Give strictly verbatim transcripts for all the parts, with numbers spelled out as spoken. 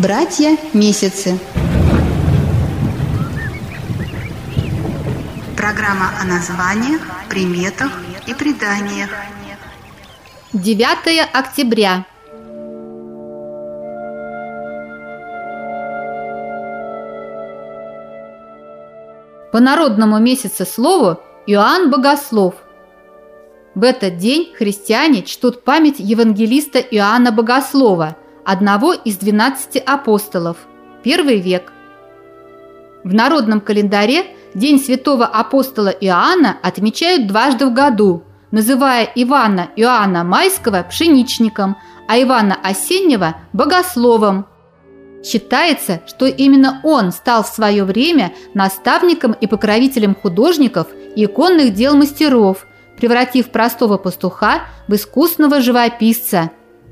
Братья-месяцы. Программа о названиях, приметах и преданиях. девятое октября. По народному месяцеслову Иоанн Богослов. В этот день христиане чтут память евангелиста Иоанна Богослова, одного из двенадцати апостолов, первый век. В народном календаре День святого апостола Иоанна отмечают дважды в году, называя Ивана Иоанна Майского пшеничником, а Ивана Осеннего – богословом. Считается, что именно он стал в свое время наставником и покровителем художников и иконных дел мастеров, превратив простого пастуха в искусного живописца.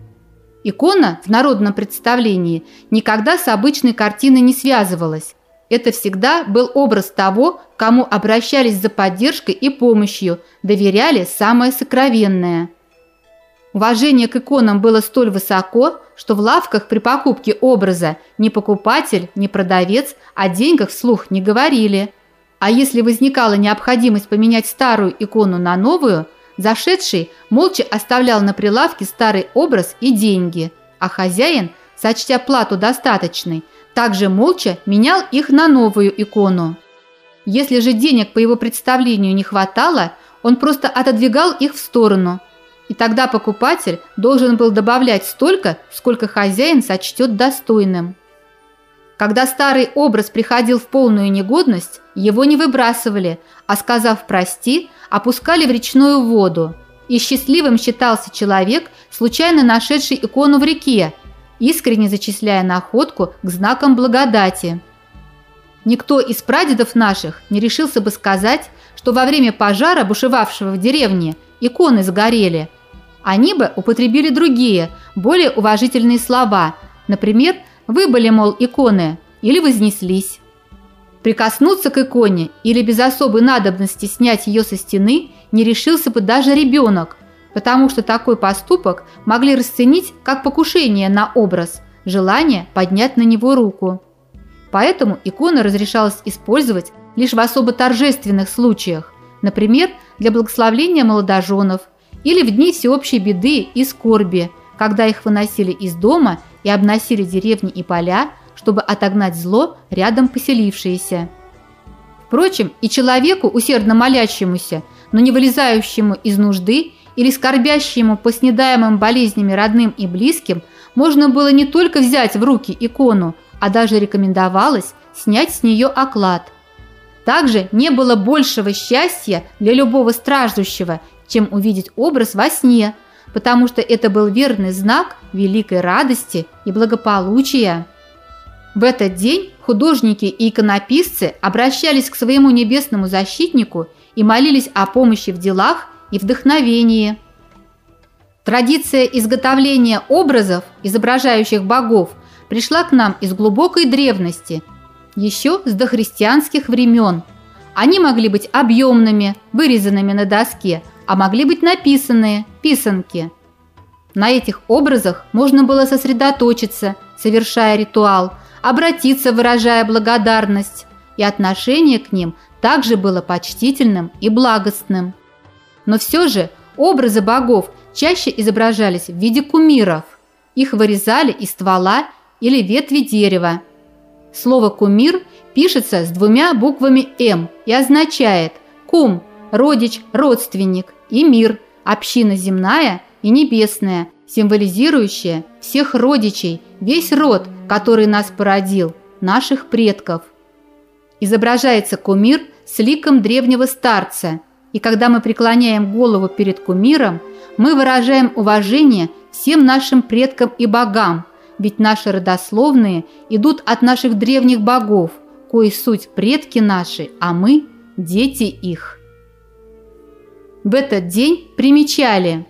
Икона в народном представлении никогда с обычной картиной не связывалась. Это всегда был образ того, к кому обращались за поддержкой и помощью, доверяли самое сокровенное. Уважение к иконам было столь высоко, что в лавках при покупке образа ни покупатель, ни продавец о деньгах вслух не говорили. А если возникала необходимость поменять старую икону на новую, зашедший молча оставлял на прилавке старый образ и деньги, а хозяин, сочтя плату достаточной, также молча менял их на новую икону. Если же денег по его представлению не хватало, он просто отодвигал их в сторону, и тогда покупатель должен был добавлять столько, сколько хозяин сочтет достойным. Когда старый образ приходил в полную негодность, его не выбрасывали, а, сказав «прости», опускали в речную воду. И счастливым считался человек, случайно нашедший икону в реке, искренне зачисляя находку к знакам благодати. Никто из прадедов наших не решился бы сказать, что во время пожара, бушевавшего в деревне, иконы сгорели. Они бы употребили другие, более уважительные слова, например, «выбыли, мол, иконы» или «вознеслись». Прикоснуться к иконе или без особой надобности снять ее со стены не решился бы даже ребенок, потому что такой поступок могли расценить как покушение на образ, желание поднять на него руку. Поэтому иконы разрешалось использовать лишь в особо торжественных случаях, например, для благословления молодоженов или в дни всеобщей беды и скорби, когда их выносили из дома и обносили деревни и поля, чтобы отогнать зло, рядом поселившееся. Впрочем, и человеку, усердно молящемуся, но не вылезающему из нужды или скорбящему по снедаемым болезнями родным и близким, можно было не только взять в руки икону, а даже рекомендовалось снять с нее оклад. Также не было большего счастья для любого страждущего, чем увидеть образ во сне, потому что это был верный знак великой радости и благополучия. В этот день художники и иконописцы обращались к своему небесному защитнику и молились о помощи в делах и вдохновении. Традиция изготовления образов, изображающих богов, пришла к нам из глубокой древности, еще с дохристианских времен. Они могли быть объемными, вырезанными на доске, а могли быть написанные, писанки. На этих образах можно было сосредоточиться, совершая ритуал, обратиться, выражая благодарность, и отношение к ним также было почтительным и благостным. Но все же образы богов чаще изображались в виде кумиров. Их вырезали из ствола или ветви дерева. Слово «кумир» пишется с двумя буквами «М» и означает «кум» – родич, родственник, и «мир» – община земная и небесная, символизирующая всех родичей, весь род, который нас породил, наших предков. Изображается кумир с ликом древнего старца, и когда мы преклоняем голову перед кумиром, мы выражаем уважение всем нашим предкам и богам, ведь наши родословные идут от наших древних богов, кои суть предки наши, а мы – дети их. В этот день примечали: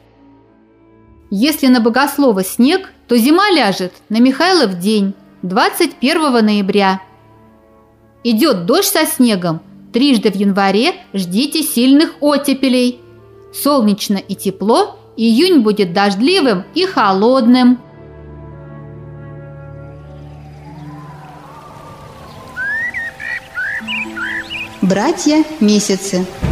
если на Богослова снег, то зима ляжет на Михайлов день, двадцать первого ноября. Идет дождь со снегом, трижды в январе ждите сильных оттепелей. Солнечно и тепло, июнь будет дождливым и холодным. Братья месяцы.